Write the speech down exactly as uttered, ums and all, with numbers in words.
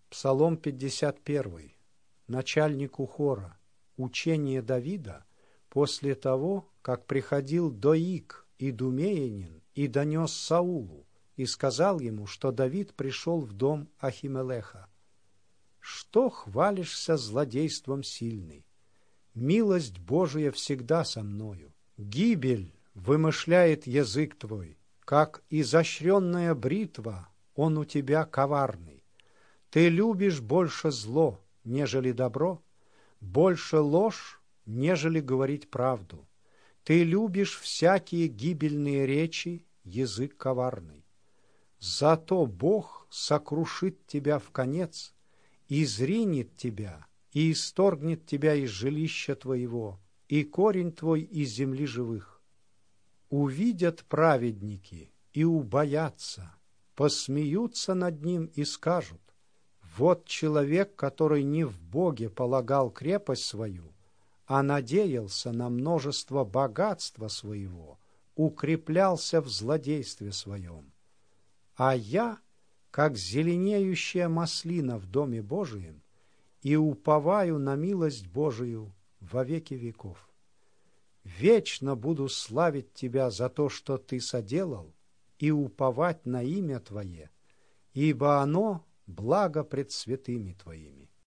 Псалом пятьдесят один. Начальнику хора. Учение Давида после того, как приходил Доик, идумеянин, и донес Саулу, и сказал ему, что Давид пришел в дом Ахимелеха. «Что хвалишься злодейством сильный? Милость Божия всегда со мною. Гибель вымышляет язык твой, как изощренная бритва, он у тебя коварный. Ты любишь больше зло, нежели добро, больше ложь, нежели говорить правду. Ты любишь всякие гибельные речи, язык коварный. Зато Бог сокрушит тебя в конец, изринет тебя и исторгнет тебя из жилища твоего, и корень твой из земли живых. Увидят праведники и убоятся, посмеются над ним и скажут: вот человек, который не в Боге полагал крепость свою, а надеялся на множество богатства своего, укреплялся в злодействе своем. А я, как зеленеющая маслина в доме Божием, и уповаю на милость Божию во веки веков. Вечно буду славить Тебя за то, что Ты соделал, и уповать на имя Твое, ибо оно благо пред святыми Твоими.